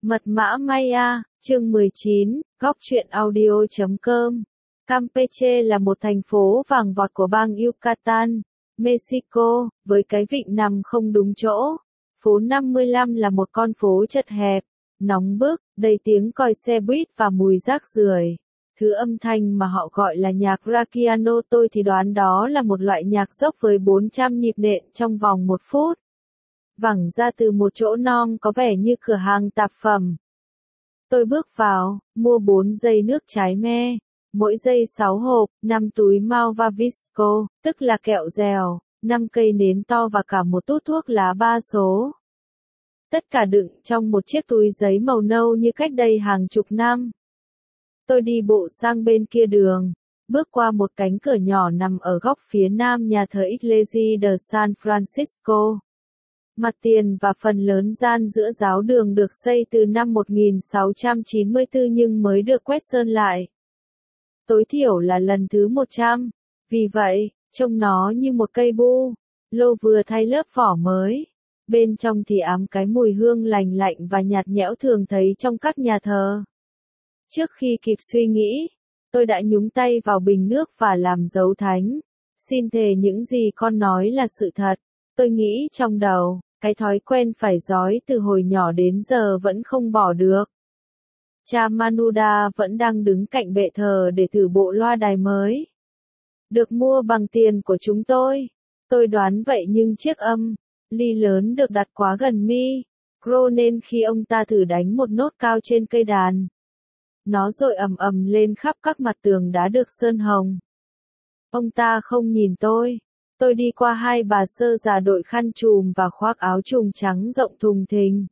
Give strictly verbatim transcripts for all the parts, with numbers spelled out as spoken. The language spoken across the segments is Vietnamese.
Mật mã Maya, chương mười chín, góc truyện audio chấm com. Campeche là một thành phố vàng vọt của bang Yucatan, Mexico, với cái vịnh nằm không đúng chỗ. Phố năm mươi lăm là một con phố chật hẹp, nóng bức, đầy tiếng còi xe buýt và mùi rác rưởi. Thứ âm thanh mà họ gọi là nhạc Raquiano, tôi thì đoán đó là một loại nhạc dốc với bốn trăm nhịp nện trong vòng một phút. Vẳng ra từ một chỗ non có vẻ như cửa hàng tạp phẩm. Tôi bước vào, mua bốn dây nước trái me, mỗi dây sáu hộp, năm túi Malvavisco, tức là kẹo dẻo, năm cây nến to và cả một tút thuốc lá ba số. Tất cả đựng trong một chiếc túi giấy màu nâu như cách đây hàng chục năm. Tôi đi bộ sang bên kia đường, bước qua một cánh cửa nhỏ nằm ở góc phía nam nhà thờ Iglesia de San Francisco. Mặt tiền và phần lớn gian giữa giáo đường được xây từ năm một nghìn sáu trăm chín mươi tư nhưng mới được quét sơn lại. Tối thiểu là lần thứ một trăm, vì vậy, trông nó như một cây bu, lô vừa thay lớp vỏ mới. Bên trong thì ám cái mùi hương lành lạnh và nhạt nhẽo thường thấy trong các nhà thờ. Trước khi kịp suy nghĩ, tôi đã nhúng tay vào bình nước và làm dấu thánh. Xin thề những gì con nói là sự thật. Tôi nghĩ trong đầu, cái thói quen phải giói từ hồi nhỏ đến giờ vẫn không bỏ được. Cha Manuda vẫn đang đứng cạnh bệ thờ để thử bộ loa đài mới. Được mua bằng tiền của chúng tôi. Tôi đoán vậy nhưng chiếc âm, ly lớn được đặt quá gần mi, cro nên khi ông ta thử đánh một nốt cao trên cây đàn, nó dội ầm ầm lên khắp các mặt tường đã được sơn hồng. Ông ta không nhìn tôi. Tôi đi qua hai bà sơ già đội khăn trùm và khoác áo trùng trắng rộng thùng thình.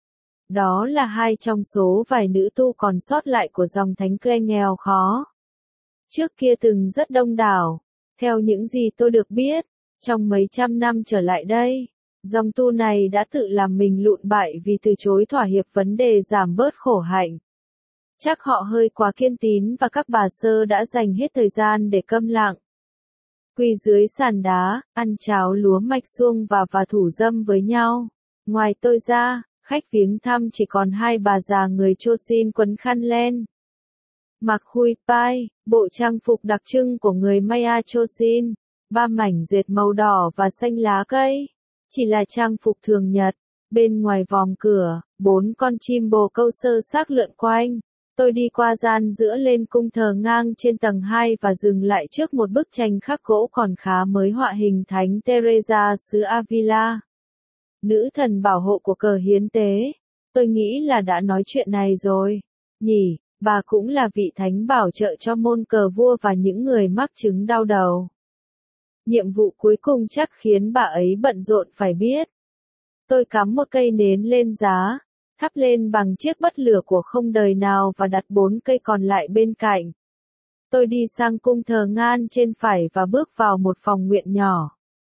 Đó là hai trong số vài nữ tu còn sót lại của dòng thánh Clare nghèo khó. Trước kia từng rất đông đảo. Theo những gì tôi được biết, trong mấy trăm năm trở lại đây, dòng tu này đã tự làm mình lụn bại vì từ chối thỏa hiệp vấn đề giảm bớt khổ hạnh. Chắc họ hơi quá kiên tín và các bà sơ đã dành hết thời gian để câm lặng. Quỳ dưới sàn đá, ăn cháo lúa mạch suông và và thủ dâm với nhau. Ngoài tôi ra, khách viếng thăm chỉ còn hai bà già người Chochin quấn khăn len. Mặc hui pai, bộ trang phục đặc trưng của người Maya Chochin, ba mảnh dệt màu đỏ và xanh lá cây. Chỉ là trang phục thường nhật. Bên ngoài vòm cửa, bốn con chim bồ câu sơ xác lượn quanh. Tôi đi qua gian giữa lên cung thờ ngang trên tầng hai và dừng lại trước một bức tranh khắc gỗ còn khá mới họa hình Thánh Teresa xứ Avila. Nữ thần bảo hộ của cờ hiến tế. Tôi nghĩ là đã nói chuyện này rồi. Nhỉ, bà cũng là vị thánh bảo trợ cho môn cờ vua và những người mắc chứng đau đầu. Nhiệm vụ cuối cùng chắc khiến bà ấy bận rộn phải biết. Tôi cắm một cây nến lên giá, thắp lên bằng chiếc bật lửa của không đời nào và đặt bốn cây còn lại bên cạnh. Tôi đi sang cung thờ ngan trên phải và bước vào một phòng nguyện nhỏ.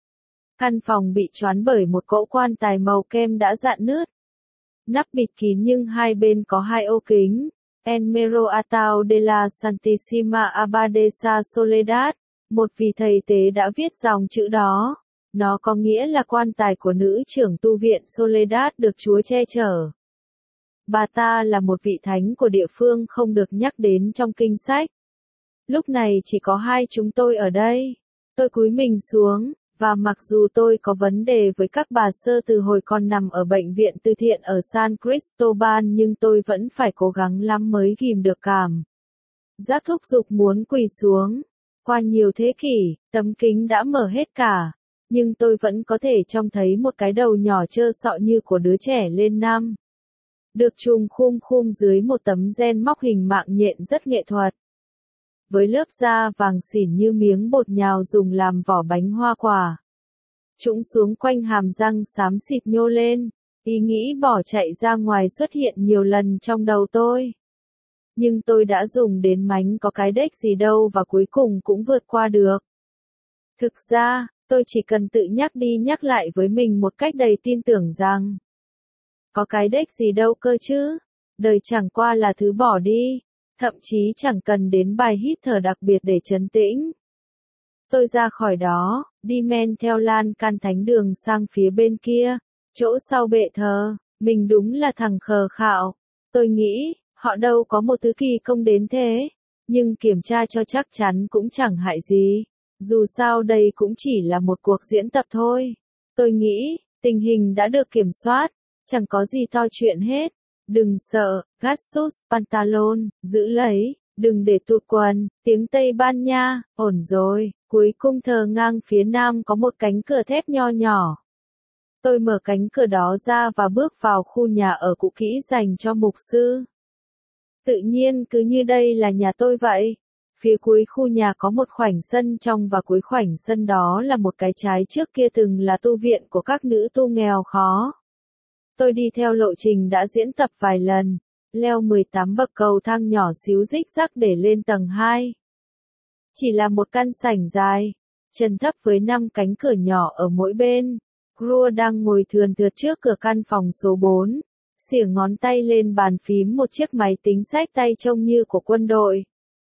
Căn phòng bị choán bởi một cỗ quan tài màu kem đã rạn nứt. Nắp bịt kín nhưng hai bên có hai ô kính. En mero atao de la Santísima Abadesa Soledad, một vị thầy tế đã viết dòng chữ đó. Nó có nghĩa là quan tài của nữ trưởng tu viện Soledad được Chúa che chở. Bà ta là một vị thánh của địa phương không được nhắc đến trong kinh sách. Lúc này chỉ có hai chúng tôi ở đây. Tôi cúi mình xuống, và mặc dù tôi có vấn đề với các bà sơ từ hồi còn nằm ở bệnh viện từ thiện ở San Cristobal nhưng tôi vẫn phải cố gắng lắm mới ghim được cảm giác thúc giục muốn quỳ xuống. Qua nhiều thế kỷ, tấm kính đã mở hết cả, nhưng tôi vẫn có thể trông thấy một cái đầu nhỏ trơ sọ như của đứa trẻ lên năm. Được trùm khum khum dưới một tấm ren móc hình mạng nhện rất nghệ thuật. Với lớp da vàng xỉn như miếng bột nhào dùng làm vỏ bánh hoa quả. Trũng xuống quanh hàm răng xám xịt nhô lên, ý nghĩ bỏ chạy ra ngoài xuất hiện nhiều lần trong đầu tôi. Nhưng tôi đã dùng đến mánh có cái đếch gì đâu và cuối cùng cũng vượt qua được. Thực ra, tôi chỉ cần tự nhắc đi nhắc lại với mình một cách đầy tin tưởng rằng có cái đếch gì đâu cơ chứ, đời chẳng qua là thứ bỏ đi, thậm chí chẳng cần đến bài hít thở đặc biệt để trấn tĩnh. Tôi ra khỏi đó, đi men theo lan can thánh đường sang phía bên kia, chỗ sau bệ thờ, mình đúng là thằng khờ khạo, Tôi nghĩ, họ đâu có một thứ kỳ công đến thế, nhưng kiểm tra cho chắc chắn cũng chẳng hại gì. Dù sao đây cũng chỉ là một cuộc diễn tập thôi. Tôi nghĩ, tình hình đã được kiểm soát, chẳng có gì to chuyện hết. Đừng sợ, Gatsus Pantalon, giữ lấy, đừng để tụt quần, tiếng Tây Ban Nha, ổn rồi. Cuối cung thờ ngang phía nam có một cánh cửa thép nho nhỏ. Tôi mở cánh cửa đó ra và bước vào khu nhà ở cũ kỹ dành cho mục sư. Tự nhiên cứ như đây là nhà tôi vậy. Phía cuối khu nhà có một khoảnh sân trong và cuối khoảnh sân đó là một cái trái trước kia từng là tu viện của các nữ tu nghèo khó. Tôi đi theo lộ trình đã diễn tập vài lần, leo mười tám bậc cầu thang nhỏ xíu rích rắc để lên tầng hai. Chỉ là một căn sảnh dài, trần thấp với năm cánh cửa nhỏ ở mỗi bên. Grua đang ngồi thườn thượt trước cửa căn phòng số bốn, xỉa ngón tay lên bàn phím một chiếc máy tính xách tay trông như của quân đội.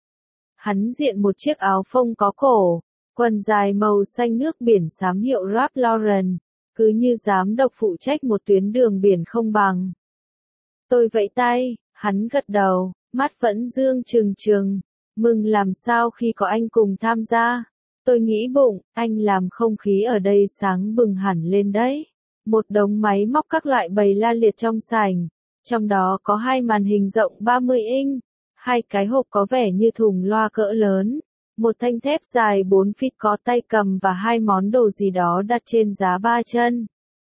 Hắn diện một chiếc áo phông có cổ, quần dài màu xanh nước biển xám hiệu Ralph Lauren, cứ như giám đốc phụ trách một tuyến đường biển không bằng. Tôi vẫy tay, hắn gật đầu, mắt vẫn dương trừng trừng, mừng làm sao khi có anh cùng tham gia. Tôi nghĩ bụng, anh làm không khí ở đây sáng bừng hẳn lên đấy. Một đống máy móc các loại bày la liệt trong sảnh, trong đó có hai màn hình rộng ba mươi inch, hai cái hộp có vẻ như thùng loa cỡ lớn, một thanh thép dài bốn feet có tay cầm và hai món đồ gì đó đặt trên giá ba chân.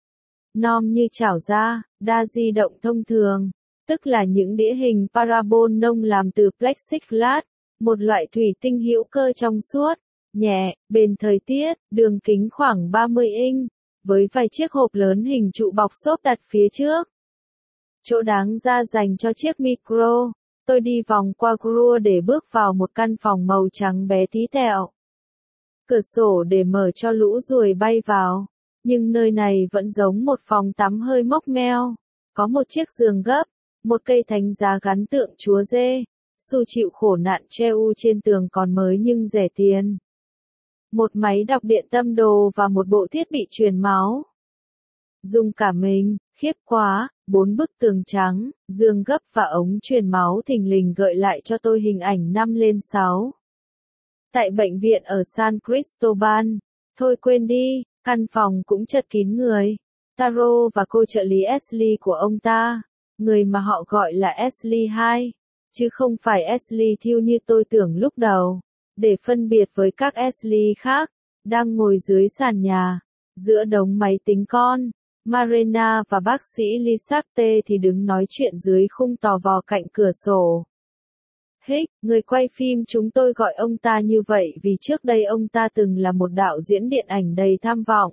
Nom như chảo ra, đa di động thông thường, tức là những đĩa hình parabol nông làm từ plexiglass, một loại thủy tinh hữu cơ trong suốt, nhẹ, bền thời tiết, đường kính khoảng ba mươi inch, với vài chiếc hộp lớn hình trụ bọc xốp đặt phía trước. Chỗ đáng ra dành cho chiếc micro. Tôi đi vòng qua Grua để bước vào một căn phòng màu trắng bé tí tẹo. Cửa sổ để mở cho lũ ruồi bay vào, nhưng nơi này vẫn giống một phòng tắm hơi mốc meo. Có một chiếc giường gấp, một cây thánh giá gắn tượng chúa dê, Su chịu khổ nạn treo trên tường còn mới nhưng rẻ tiền. Một máy đọc điện tâm đồ và một bộ thiết bị truyền máu. Dùng cả mình, khiếp quá, bốn bức tường trắng, giường gấp và ống truyền máu thình lình gợi lại cho tôi hình ảnh năm lên sáu. Tại bệnh viện ở San Cristobal, thôi quên đi, căn phòng cũng chật kín người. Taro và cô trợ lý Ashley của ông ta, người mà họ gọi là Ashley hai, chứ không phải Ashley Thiêu như tôi tưởng lúc đầu, để phân biệt với các Ashley khác, đang ngồi dưới sàn nhà, giữa đống máy tính con. Marina và bác sĩ Lisacte thì đứng nói chuyện dưới khung tò vò cạnh cửa sổ. Hích, người quay phim chúng tôi gọi ông ta như vậy vì trước đây ông ta từng là một đạo diễn điện ảnh đầy tham vọng.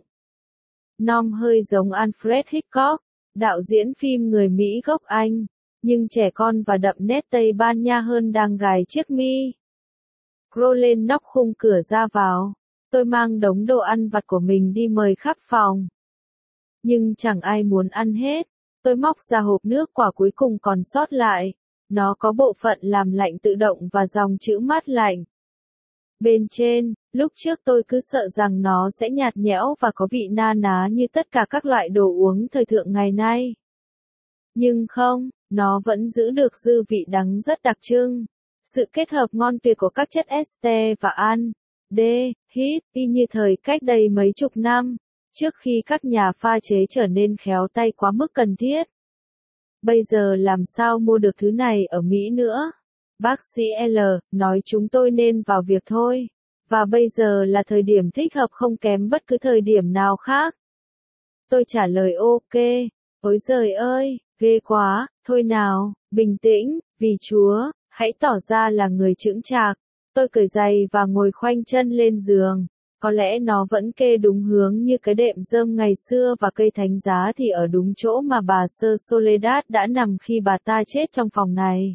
Nom hơi giống Alfred Hitchcock, đạo diễn phim người Mỹ gốc Anh, nhưng trẻ con và đậm nét Tây Ban Nha hơn đang gài chiếc mi. Crawl lên nóc khung cửa ra vào, tôi mang đống đồ ăn vặt của mình đi mời khắp phòng. Nhưng chẳng ai muốn ăn hết. Tôi móc ra hộp nước quả cuối cùng còn sót lại. Nó có bộ phận làm lạnh tự động và dòng chữ mát lạnh. Bên trên, lúc trước tôi cứ sợ rằng nó sẽ nhạt nhẽo và có vị na ná như tất cả các loại đồ uống thời thượng ngày nay. Nhưng không, nó vẫn giữ được dư vị đắng rất đặc trưng. Sự kết hợp ngon tuyệt của các chất este và an, D, hít, y như thời cách đây mấy chục năm. Trước khi các nhà pha chế trở nên khéo tay quá mức cần thiết. Bây giờ làm sao mua được thứ này ở Mỹ nữa? Bác sĩ L nói chúng tôi nên vào việc thôi. Và bây giờ là thời điểm thích hợp không kém bất cứ thời điểm nào khác. Tôi trả lời ok. Ôi giời ơi, ghê quá, thôi nào, bình tĩnh, vì Chúa, hãy tỏ ra là người chững chạc. Tôi cởi giày và ngồi khoanh chân lên giường. Có lẽ nó vẫn kê đúng hướng như cái đệm rơm ngày xưa và cây thánh giá thì ở đúng chỗ mà bà Sơ Soledad đã nằm khi bà ta chết trong phòng này.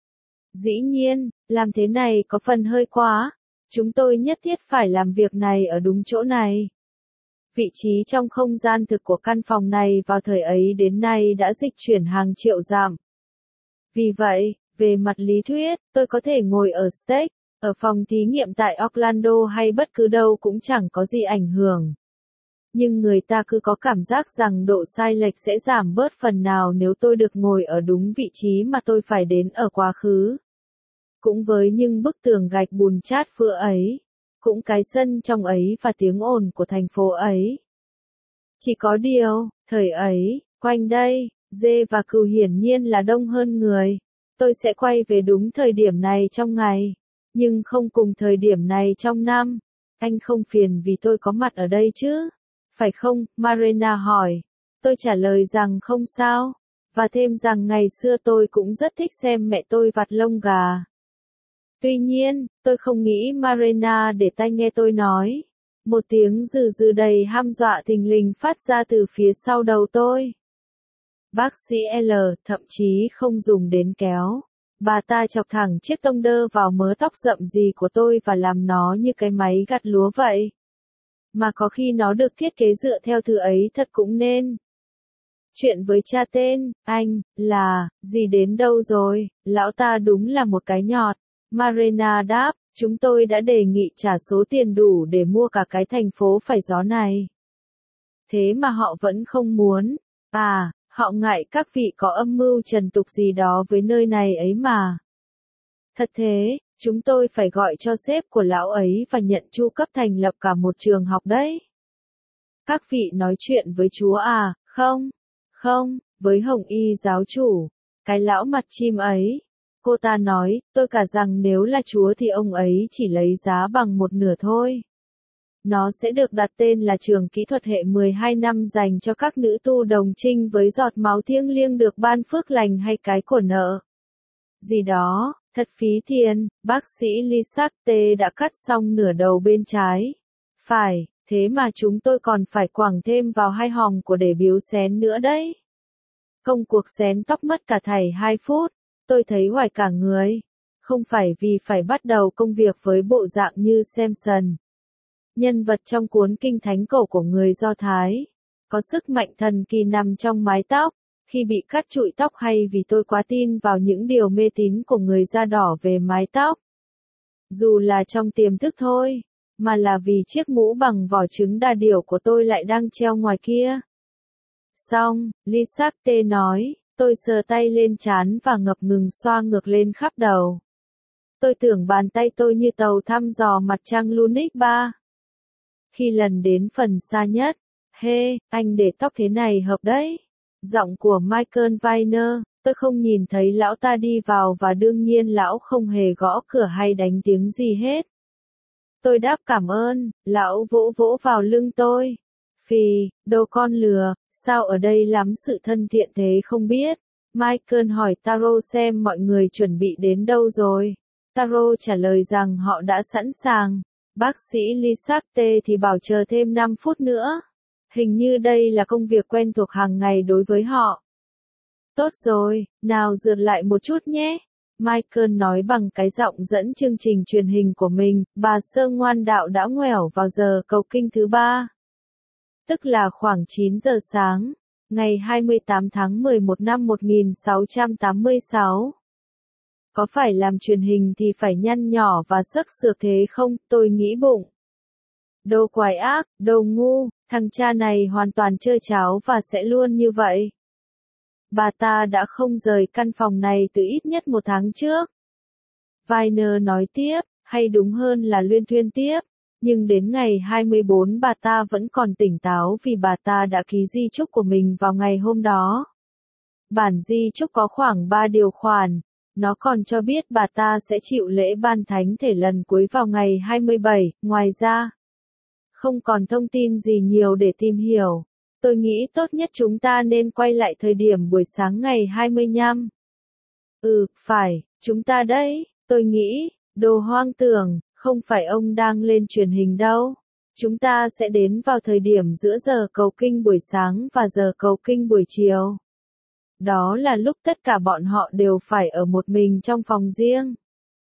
Dĩ nhiên, làm thế này có phần hơi quá. Chúng tôi nhất thiết phải làm việc này ở đúng chỗ này. Vị trí trong không gian thực của căn phòng này vào thời ấy đến nay đã dịch chuyển hàng triệu dặm. Vì vậy, về mặt lý thuyết, tôi có thể ngồi ở Steak, ở phòng thí nghiệm tại Orlando hay bất cứ đâu cũng chẳng có gì ảnh hưởng. Nhưng người ta cứ có cảm giác rằng độ sai lệch sẽ giảm bớt phần nào nếu tôi được ngồi ở đúng vị trí mà tôi phải đến ở quá khứ. Cũng với những bức tường gạch bùn chát phữa ấy, cũng cái sân trong ấy và tiếng ồn của thành phố ấy. Chỉ có điều, thời ấy, quanh đây, dê và cừu hiển nhiên là đông hơn người. Tôi sẽ quay về đúng thời điểm này trong ngày, nhưng không cùng thời điểm này trong năm. Anh không phiền vì tôi có mặt ở đây chứ? Phải không? Marina hỏi. Tôi trả lời rằng không sao, và thêm rằng ngày xưa tôi cũng rất thích xem mẹ tôi vặt lông gà. Tuy nhiên, tôi không nghĩ Marina để tai nghe tôi nói. Một tiếng rừ rừ đầy hăm dọa thình lình phát ra từ phía sau đầu tôi. Bác sĩ L thậm chí không dùng đến kéo. Bà ta chọc thẳng chiếc tông đơ vào mớ tóc rậm rì của tôi và làm nó như cái máy gặt lúa vậy. Mà có khi nó được thiết kế dựa theo thứ ấy thật cũng nên. Chuyện với cha tên, anh, là, gì đến đâu rồi, lão ta đúng là một cái nhọt. Marina đáp, chúng tôi đã đề nghị trả số tiền đủ để mua cả cái thành phố phải gió này. Thế mà họ vẫn không muốn. À, họ ngại các vị có âm mưu trần tục gì đó với nơi này ấy mà. Thật thế, chúng tôi phải gọi cho sếp của lão ấy và nhận chu cấp thành lập cả một trường học đấy. Các vị nói chuyện với chúa à, không, không, với Hồng Y giáo chủ, cái lão mặt chim ấy. Cô ta nói, tôi cả rằng nếu là chúa thì ông ấy chỉ lấy giá bằng một nửa thôi. Nó sẽ được đặt tên là trường kỹ thuật hệ mười hai năm dành cho các nữ tu đồng trinh với giọt máu thiêng liêng được ban phước lành hay cái của nợ. Gì đó, thật phí tiền, bác sĩ Lisacte đã cắt xong nửa đầu bên trái. Phải, thế mà chúng tôi còn phải quẳng thêm vào hai hòm của để biếu xén nữa đấy. Công cuộc xén tóc mất cả thảy hai phút, tôi thấy hoài cả người. Không phải vì phải bắt đầu công việc với bộ dạng như Samson, nhân vật trong cuốn Kinh Thánh Cổ của người Do Thái, có sức mạnh thần kỳ nằm trong mái tóc, khi bị cắt trụi tóc hay vì tôi quá tin vào những điều mê tín của người da đỏ về mái tóc. Dù là trong tiềm thức thôi, mà là vì chiếc mũ bằng vỏ trứng đà điểu của tôi lại đang treo ngoài kia. Xong, Lisacte nói, tôi sờ tay lên trán và ngập ngừng xoa ngược lên khắp đầu. Tôi tưởng bàn tay tôi như tàu thăm dò mặt trăng Lunik ba. Khi lần đến phần xa nhất, hê, anh để tóc thế này hợp đấy. Giọng của Michael Weiner, tôi không nhìn thấy lão ta đi vào và đương nhiên lão không hề gõ cửa hay đánh tiếng gì hết. Tôi đáp cảm ơn, lão vỗ vỗ vào lưng tôi. Phì, đồ con lừa, sao ở đây lắm sự thân thiện thế không biết. Michael hỏi Taro xem mọi người chuẩn bị đến đâu rồi. Taro trả lời rằng họ đã sẵn sàng. Bác sĩ Lisacte thì bảo chờ thêm năm phút nữa. Hình như đây là công việc quen thuộc hàng ngày đối với họ. Tốt rồi, nào dượt lại một chút nhé. Michael nói bằng cái giọng dẫn chương trình truyền hình của mình, bà sơ ngoan đạo đã ngoẻo vào giờ cầu kinh thứ ba. Tức là khoảng chín giờ sáng, ngày hai mươi tám tháng mười một năm một nghìn sáu trăm tám mươi sáu. Có phải làm truyền hình thì phải nhăn nhỏ và sắc sược thế không, tôi nghĩ bụng. Đồ quái ác, đồ ngu, thằng cha này hoàn toàn chơi cháo và sẽ luôn như vậy. Bà ta đã không rời căn phòng này từ ít nhất một tháng trước. Weiner nói tiếp, hay đúng hơn là luyên thuyên tiếp, nhưng đến ngày hai mươi bốn bà ta vẫn còn tỉnh táo vì bà ta đã ký di chúc của mình vào ngày hôm đó. Bản di chúc có khoảng ba điều khoản. Nó còn cho biết bà ta sẽ chịu lễ ban thánh thể lần cuối vào ngày hai mươi bảy, ngoài ra. Không còn thông tin gì nhiều để tìm hiểu. Tôi nghĩ tốt nhất chúng ta nên quay lại thời điểm buổi sáng ngày hai mươi lăm. Ừ, phải, chúng ta đấy, tôi nghĩ, đồ hoang tưởng, không phải ông đang lên truyền hình đâu. Chúng ta sẽ đến vào thời điểm giữa giờ cầu kinh buổi sáng và giờ cầu kinh buổi chiều. Đó là lúc tất cả bọn họ đều phải ở một mình trong phòng riêng.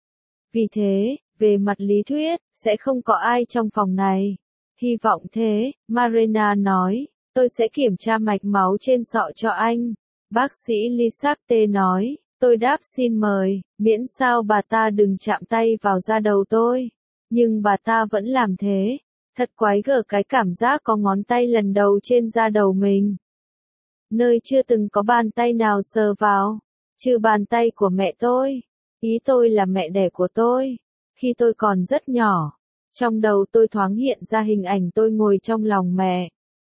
Vì thế, về mặt lý thuyết, sẽ không có ai trong phòng này. Hy vọng thế, Marina nói, tôi sẽ kiểm tra mạch máu trên sọ cho anh. Bác sĩ Lisacte nói, tôi đáp xin mời, miễn sao bà ta đừng chạm tay vào da đầu tôi. Nhưng bà ta vẫn làm thế. Thật quái gở cái cảm giác có ngón tay lần đầu trên da đầu mình. Nơi chưa từng có bàn tay nào sờ vào, trừ bàn tay của mẹ tôi. Ý tôi là mẹ đẻ của tôi. Khi tôi còn rất nhỏ, trong đầu tôi thoáng hiện ra hình ảnh tôi ngồi trong lòng mẹ.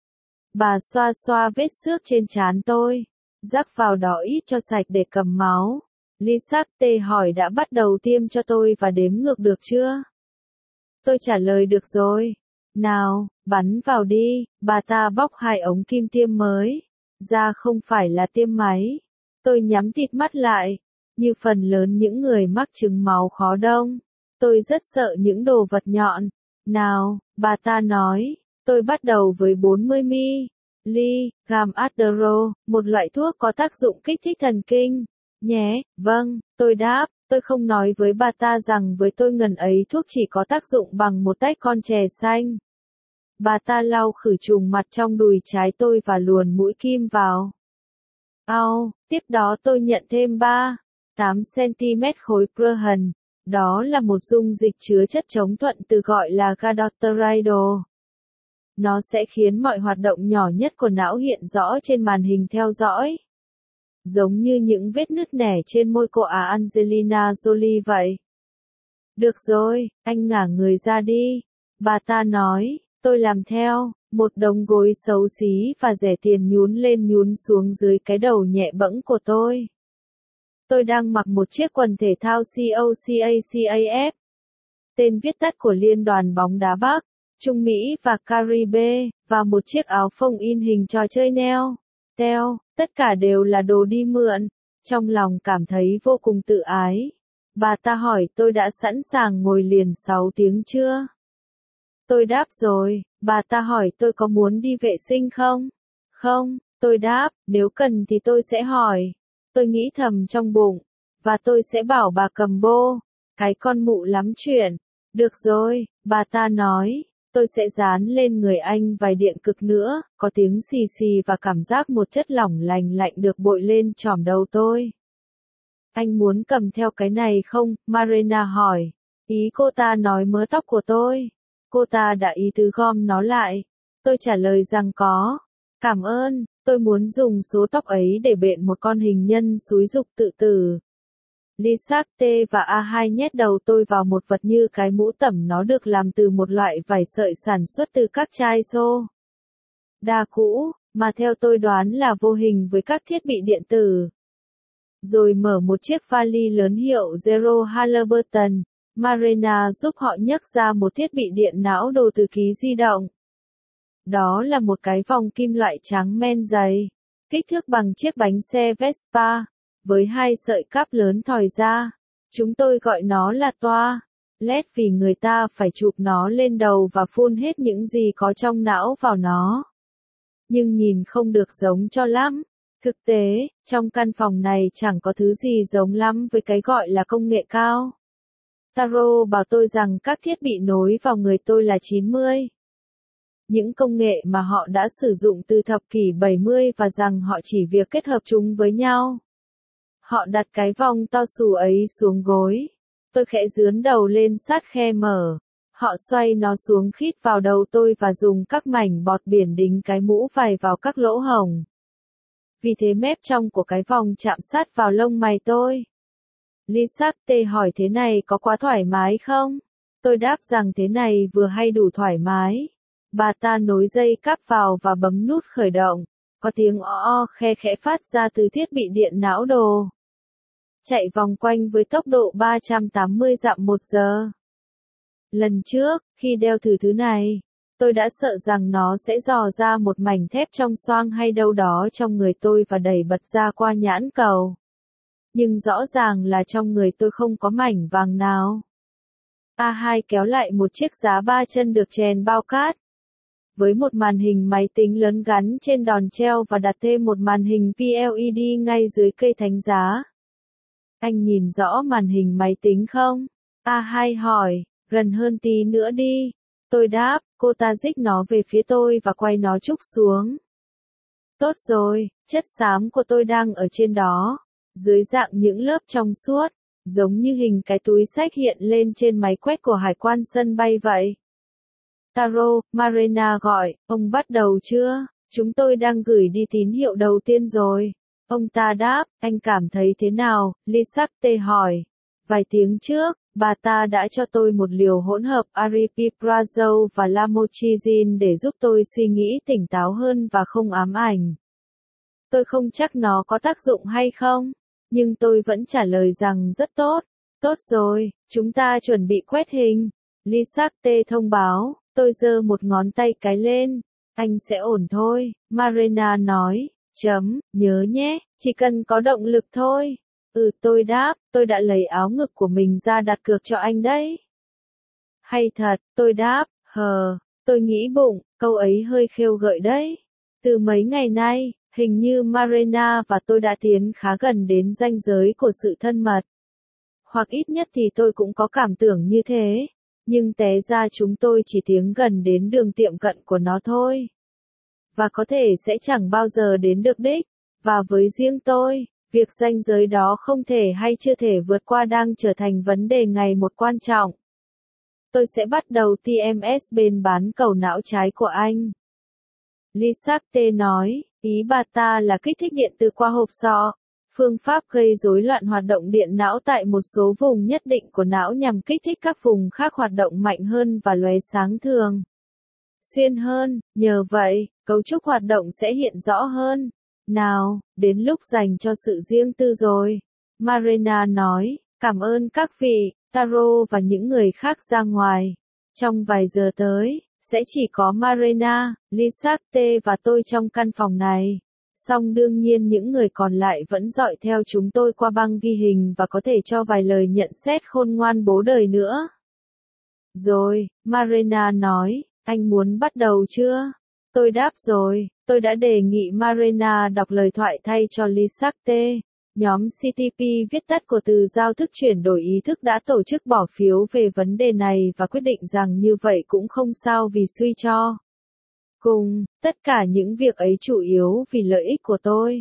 Bà xoa xoa vết xước trên trán tôi, rắc vào đó ít cho sạch để cầm máu. Lisette hỏi đã bắt đầu tiêm cho tôi và đếm ngược được chưa? Tôi trả lời được rồi. Nào, bắn vào đi. Bà ta bóc hai ống kim tiêm mới ra, không phải là tiêm máy. Tôi nhắm tịt mắt lại. Như phần lớn những người mắc chứng máu khó đông, tôi rất sợ những đồ vật nhọn. Nào, bà ta nói, tôi bắt đầu với bốn mươi mi-li-gam Adderall, một loại thuốc có tác dụng kích thích thần kinh. Nhé, vâng, tôi đáp. Tôi không nói với bà ta rằng với tôi ngần ấy thuốc chỉ có tác dụng bằng một tách con chè xanh. Bà ta lau khử trùng mặt trong đùi trái tôi và luồn mũi kim vào. Au, tiếp đó tôi nhận thêm ba phẩy tám xăng-ti-mét khối Prohen. Đó là một dung dịch chứa chất chống thuận từ gọi là Gadoteridol. Nó sẽ khiến mọi hoạt động nhỏ nhất của não hiện rõ trên màn hình theo dõi. Giống như những vết nứt nẻ trên môi cô ả Angelina Jolie vậy. Được rồi, anh ngả người ra đi. Bà ta nói, tôi làm theo. Một đống gối xấu xí và rẻ tiền nhún lên nhún xuống dưới cái đầu nhẹ bẫng của tôi. Tôi đang mặc một chiếc quần thể thao COCACAF, tên viết tắt của Liên đoàn bóng đá Bắc, Trung Mỹ và Caribe, và một chiếc áo phông in hình trò chơi neo. Teo, tất cả đều là đồ đi mượn. Trong lòng cảm thấy vô cùng tự ái. Bà ta hỏi tôi đã sẵn sàng ngồi liền sáu tiếng chưa? Tôi đáp rồi. Bà ta hỏi tôi có muốn đi vệ sinh không? Không, tôi đáp, nếu cần thì tôi sẽ hỏi. Tôi nghĩ thầm trong bụng, và tôi sẽ bảo bà cầm bô. Cái con mụ lắm chuyện. Được rồi, bà ta nói. Tôi sẽ dán lên người anh vài điện cực nữa, có tiếng xì xì và cảm giác một chất lỏng lành lạnh được bội lên chỏm đầu tôi. Anh muốn cầm theo cái này không? Marina hỏi. Ý cô ta nói mớ tóc của tôi. Cô ta đã ý tứ gom nó lại. Tôi trả lời rằng có. Cảm ơn, tôi muốn dùng số tóc ấy để bện một con hình nhân xúi giục tự tử. Lisette và a hai nhét đầu tôi vào một vật như cái mũ tẩm, nó được làm từ một loại vải sợi sản xuất từ các chai xô đa cũ, mà theo tôi đoán là vô hình với các thiết bị điện tử. Rồi mở một chiếc vali lớn hiệu Zero Halliburton, Marina giúp họ nhấc ra một thiết bị điện não đồ từ ký di động. Đó là một cái vòng kim loại trắng men dày, kích thước bằng chiếc bánh xe Vespa, với hai sợi cáp lớn thòi ra. Chúng tôi gọi nó là toa led vì người ta phải chụp nó lên đầu và phun hết những gì có trong não vào nó. Nhưng nhìn không được giống cho lắm. Thực tế, trong căn phòng này chẳng có thứ gì giống lắm với cái gọi là công nghệ cao. Taro bảo tôi rằng các thiết bị nối vào người tôi là chín mươi. Những công nghệ mà họ đã sử dụng từ thập kỷ bảy mươi và rằng họ chỉ việc kết hợp chúng với nhau. Họ đặt cái vòng to xù ấy xuống gối. Tôi khẽ dướn đầu lên sát khe mở. Họ xoay nó xuống khít vào đầu tôi và dùng các mảnh bọt biển đính cái mũ vải vào các lỗ hổng. Vì thế mép trong của cái vòng chạm sát vào lông mày tôi. Lisette hỏi thế này có quá thoải mái không? Tôi đáp rằng thế này vừa hay đủ thoải mái. Bà ta nối dây cáp vào và bấm nút khởi động. Có tiếng o o khe khẽ phát ra từ thiết bị điện não đồ. Chạy vòng quanh với tốc độ ba trăm tám mươi dặm một giờ. Lần trước, khi đeo thử thứ này, tôi đã sợ rằng nó sẽ dò ra một mảnh thép trong xoang hay đâu đó trong người tôi và đẩy bật ra qua nhãn cầu. Nhưng rõ ràng là trong người tôi không có mảnh vàng nào. a hai kéo lại một chiếc giá ba chân được chèn bao cát. Với một màn hình máy tính lớn gắn trên đòn treo và đặt thêm một màn hình pê lờ e đê ngay dưới cây thánh giá. Anh nhìn rõ màn hình máy tính không? a hai hỏi, gần hơn tí nữa đi. Tôi đáp, cô ta dích nó về phía tôi và quay nó trúc xuống. Tốt rồi, chất xám của tôi đang ở trên đó, dưới dạng những lớp trong suốt, giống như hình cái túi xách hiện lên trên máy quét của hải quan sân bay vậy. Taro, Marina gọi, ông bắt đầu chưa? Chúng tôi đang gửi đi tín hiệu đầu tiên rồi. Ông ta đáp, anh cảm thấy thế nào? Lisacte hỏi. Vài tiếng trước, bà ta đã cho tôi một liều hỗn hợp aripiprazole và lamotrigine để giúp tôi suy nghĩ tỉnh táo hơn và không ám ảnh. Tôi không chắc nó có tác dụng hay không, nhưng tôi vẫn trả lời rằng rất tốt. Tốt rồi, chúng ta chuẩn bị quét hình. Lisacte thông báo, tôi giơ một ngón tay cái lên. Anh sẽ ổn thôi, Marina nói. Chấm, nhớ nhé, chỉ cần có động lực thôi. Ừ, tôi đáp, tôi đã lấy áo ngực của mình ra đặt cược cho anh đấy. Hay thật, tôi đáp, hờ, tôi nghĩ bụng, câu ấy hơi khêu gợi đấy. Từ mấy ngày nay, hình như Marina và tôi đã tiến khá gần đến ranh giới của sự thân mật. Hoặc ít nhất thì tôi cũng có cảm tưởng như thế. Nhưng té ra chúng tôi chỉ tiến gần đến đường tiệm cận của nó thôi. Và có thể sẽ chẳng bao giờ đến được đích. Và với riêng tôi, việc ranh giới đó không thể hay chưa thể vượt qua đang trở thành vấn đề ngày một quan trọng. Tôi sẽ bắt đầu tê em ét bên bán cầu não trái của anh. Lisacte nói, ý bà ta là kích thích điện từ qua hộp sọ. Phương pháp gây rối loạn hoạt động điện não tại một số vùng nhất định của não nhằm kích thích các vùng khác hoạt động mạnh hơn và lóe sáng thường xuyên hơn, nhờ vậy, cấu trúc hoạt động sẽ hiện rõ hơn. Nào, đến lúc dành cho sự riêng tư rồi. Marina nói, cảm ơn các vị, Taro và những người khác ra ngoài. Trong vài giờ tới, sẽ chỉ có Marina, Lisacte và tôi trong căn phòng này. Song đương nhiên những người còn lại vẫn dõi theo chúng tôi qua băng ghi hình và có thể cho vài lời nhận xét khôn ngoan bố đời nữa. Rồi, Marina nói, anh muốn bắt đầu chưa? Tôi đáp rồi, tôi đã đề nghị Marina đọc lời thoại thay cho Lisacte. Nhóm xê tê pê viết tắt của từ giao thức chuyển đổi ý thức đã tổ chức bỏ phiếu về vấn đề này và quyết định rằng như vậy cũng không sao vì suy cho cùng, tất cả những việc ấy chủ yếu vì lợi ích của tôi.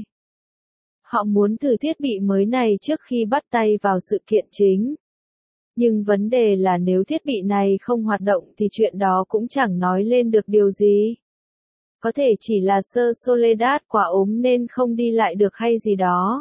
Họ muốn thử thiết bị mới này trước khi bắt tay vào sự kiện chính. Nhưng vấn đề là nếu thiết bị này không hoạt động thì chuyện đó cũng chẳng nói lên được điều gì. Có thể chỉ là sơ Soledad quá ốm nên không đi lại được hay gì đó.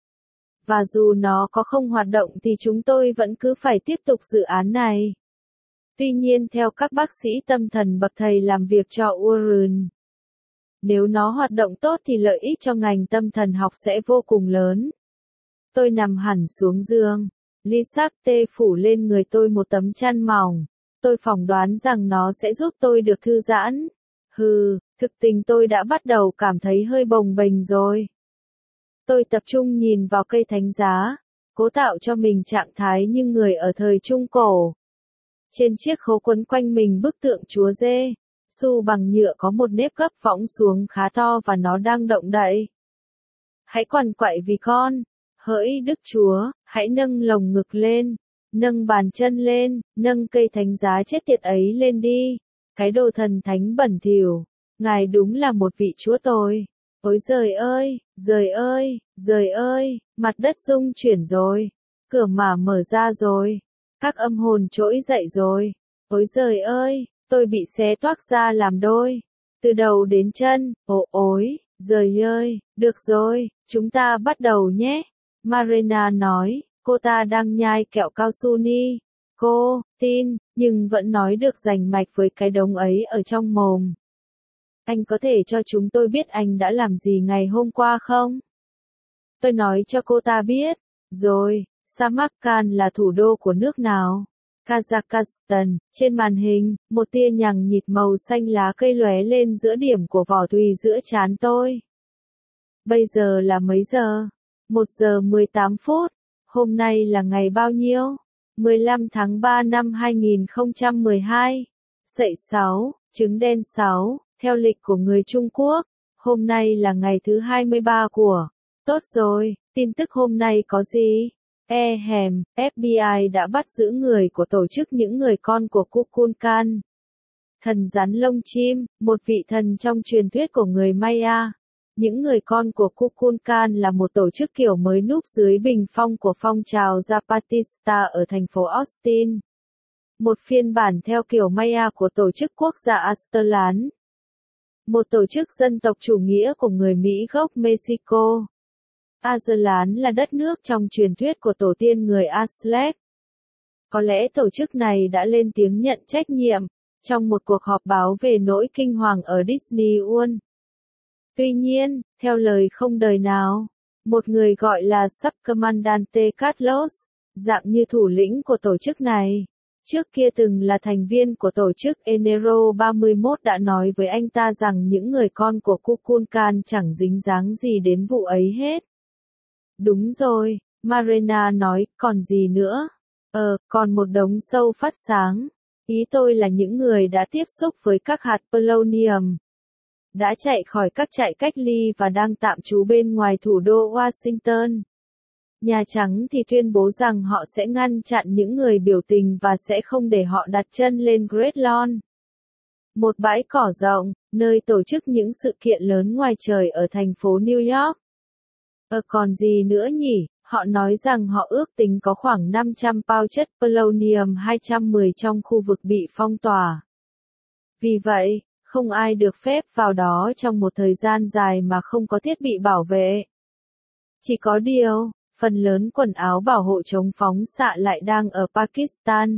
Và dù nó có không hoạt động thì chúng tôi vẫn cứ phải tiếp tục dự án này. Tuy nhiên theo các bác sĩ tâm thần bậc thầy làm việc cho Warren, nếu nó hoạt động tốt thì lợi ích cho ngành tâm thần học sẽ vô cùng lớn. Tôi nằm hẳn xuống giường. Lisacte phủ lên người tôi một tấm chăn mỏng. Tôi phỏng đoán rằng nó sẽ giúp tôi được thư giãn. Hừ, thực tình tôi đã bắt đầu cảm thấy hơi bồng bềnh rồi. Tôi tập trung nhìn vào cây thánh giá, cố tạo cho mình trạng thái như người ở thời Trung Cổ. Trên chiếc khố quấn quanh mình bức tượng chúa dê, xu bằng nhựa có một nếp gấp võng xuống khá to và nó đang động đậy. Hãy quằn quại vì con. Hỡi Đức Chúa, hãy nâng lồng ngực lên, nâng bàn chân lên, nâng cây thánh giá chết tiệt ấy lên đi. Cái đồ thần thánh bẩn thỉu, Ngài đúng là một vị Chúa tôi. Ôi giời ơi, giời ơi, giời ơi, mặt đất rung chuyển rồi, cửa mả mở ra rồi, các âm hồn trỗi dậy rồi. Ôi giời ơi, tôi bị xé toác ra làm đôi, từ đầu đến chân, ồ ối, giời ơi, được rồi, chúng ta bắt đầu nhé. Marina nói, cô ta đang nhai kẹo cao su ni. Cô, tin, nhưng vẫn nói được rành mạch với cái đống ấy ở trong mồm. Anh có thể cho chúng tôi biết anh đã làm gì ngày hôm qua không? Tôi nói cho cô ta biết. Rồi, Samarkand là thủ đô của nước nào? Kazakhstan. Trên màn hình, một tia nhằng nhịt màu xanh lá cây lóe lên giữa điểm của vỏ tùy giữa trán tôi. Bây giờ là mấy giờ? một giờ mười tám phút. Hôm nay là ngày bao nhiêu? mười lăm tháng ba năm hai nghìn không trăm mười hai. Sậy sáu, trứng đen sáu, theo lịch của người Trung Quốc. Hôm nay là ngày thứ hai mươi ba của. Tốt rồi, tin tức hôm nay có gì? E hèm, ép bê i đã bắt giữ người của tổ chức những người con của Kukulkan. Thần rắn lông chim, một vị thần trong truyền thuyết của người Maya. Những người con của Kukulkan là một tổ chức kiểu mới núp dưới bình phong của phong trào Zapatista ở thành phố Austin. một phiên bản theo kiểu Maya của Tổ chức Quốc gia Aztlan, một tổ chức dân tộc chủ nghĩa của người Mỹ gốc Mexico. Aztlan là đất nước trong truyền thuyết của tổ tiên người Aztec. Có lẽ tổ chức này đã lên tiếng nhận trách nhiệm trong một cuộc họp báo về nỗi kinh hoàng ở Disney World. Tuy nhiên, theo lời không đời nào, một người gọi là Subcomandante Carlos, dạng như thủ lĩnh của tổ chức này, trước kia từng là thành viên của tổ chức Enero ba mươi mốt đã nói với anh ta rằng những người con của Kukulkan chẳng dính dáng gì đến vụ ấy hết. Đúng rồi, Marina nói, còn gì nữa? Ờ, còn một đống sâu phát sáng. Ý tôi là những người đã tiếp xúc với các hạt polonium, đã chạy khỏi các trại cách ly và đang tạm trú bên ngoài thủ đô Washington. Nhà Trắng thì tuyên bố rằng họ sẽ ngăn chặn những người biểu tình và sẽ không để họ đặt chân lên Great Lawn, một bãi cỏ rộng, nơi tổ chức những sự kiện lớn ngoài trời ở thành phố New York. Ờ còn gì nữa nhỉ? Họ nói rằng họ ước tính có khoảng năm trăm pound chất polonium hai trăm mười trong khu vực bị phong tỏa. Vì vậy, không ai được phép vào đó trong một thời gian dài mà không có thiết bị bảo vệ. Chỉ có điều, phần lớn quần áo bảo hộ chống phóng xạ lại đang ở Pakistan.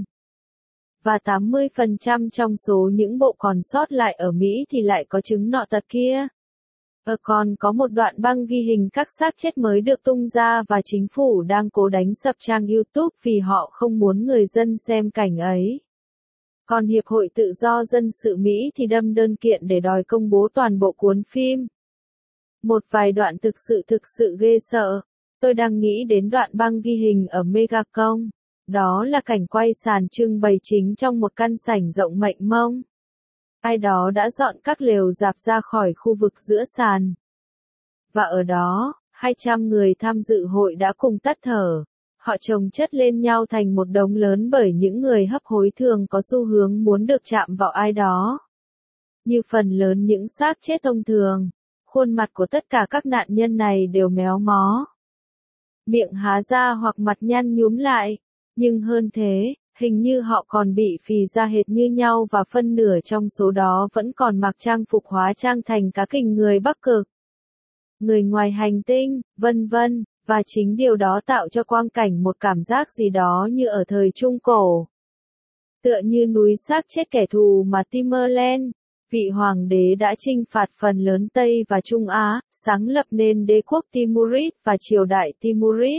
Và tám mươi phần trăm trong số những bộ còn sót lại ở Mỹ thì lại có chứng nọ tật kia. Ờ còn có một đoạn băng ghi hình các xác chết mới được tung ra và chính phủ đang cố đánh sập trang YouTube vì họ không muốn người dân xem cảnh ấy. Còn Hiệp hội Tự do Dân sự Mỹ thì đâm đơn kiện để đòi công bố toàn bộ cuốn phim. Một vài đoạn thực sự thực sự ghê sợ. Tôi đang nghĩ đến đoạn băng ghi hình ở Megacon. Đó là cảnh quay sàn trưng bày chính trong một căn sảnh rộng mênh mông. Ai đó đã dọn các lều rạp ra khỏi khu vực giữa sàn. Và ở đó, hai trăm người tham dự hội đã cùng tắt thở. Họ chồng chất lên nhau thành một đống lớn bởi những người hấp hối thường có xu hướng muốn được chạm vào ai đó. Như phần lớn những xác chết thông thường, khuôn mặt của tất cả các nạn nhân này đều méo mó. Miệng há ra hoặc mặt nhăn nhúm lại. Nhưng hơn thế, hình như họ còn bị phì ra hệt như nhau và phân nửa trong số đó vẫn còn mặc trang phục hóa trang thành cá kình người Bắc Cực, người ngoài hành tinh, vân vân, và chính điều đó tạo cho quang cảnh một cảm giác gì đó như ở thời Trung Cổ. Tựa như núi xác chết kẻ thù mà Timberland, vị hoàng đế đã chinh phạt phần lớn Tây và Trung Á, sáng lập nên đế quốc Timurid và triều đại Timurid,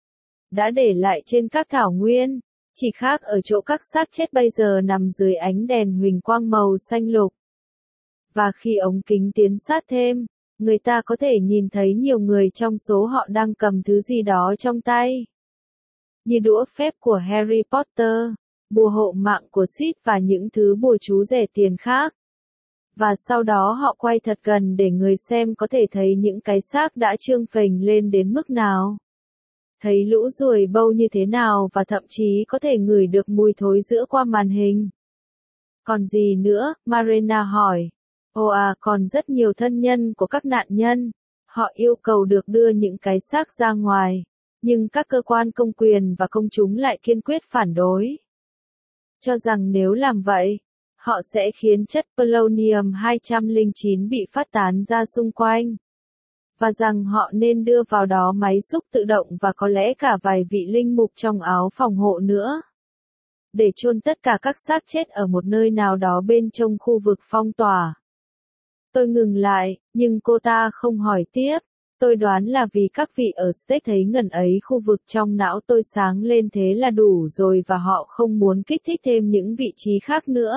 đã để lại trên các thảo nguyên, chỉ khác ở chỗ các xác chết bây giờ nằm dưới ánh đèn huỳnh quang màu xanh lục. Và khi ống kính tiến sát thêm, người ta có thể nhìn thấy nhiều người trong số họ đang cầm thứ gì đó trong tay. Như đũa phép của Harry Potter, bùa hộ mạng của Sid và những thứ bùa chú rẻ tiền khác. Và sau đó họ quay thật gần để người xem có thể thấy những cái xác đã trương phình lên đến mức nào. Thấy lũ ruồi bâu như thế nào và thậm chí có thể ngửi được mùi thối giữa qua màn hình. Còn gì nữa, Marina hỏi. Ồ à, còn rất nhiều thân nhân của các nạn nhân. Họ yêu cầu được đưa những cái xác ra ngoài. Nhưng các cơ quan công quyền và công chúng lại kiên quyết phản đối. Cho rằng nếu làm vậy, họ sẽ khiến chất polonium hai trăm lẻ chín bị phát tán ra xung quanh. Và rằng họ nên đưa vào đó máy xúc tự động và có lẽ cả vài vị linh mục trong áo phòng hộ nữa. Để chôn tất cả các xác chết ở một nơi nào đó bên trong khu vực phong tỏa. Tôi ngừng lại, nhưng cô ta không hỏi tiếp. Tôi đoán là vì các vị ở States thấy ngần ấy khu vực trong não tôi sáng lên thế là đủ rồi và họ không muốn kích thích thêm những vị trí khác nữa.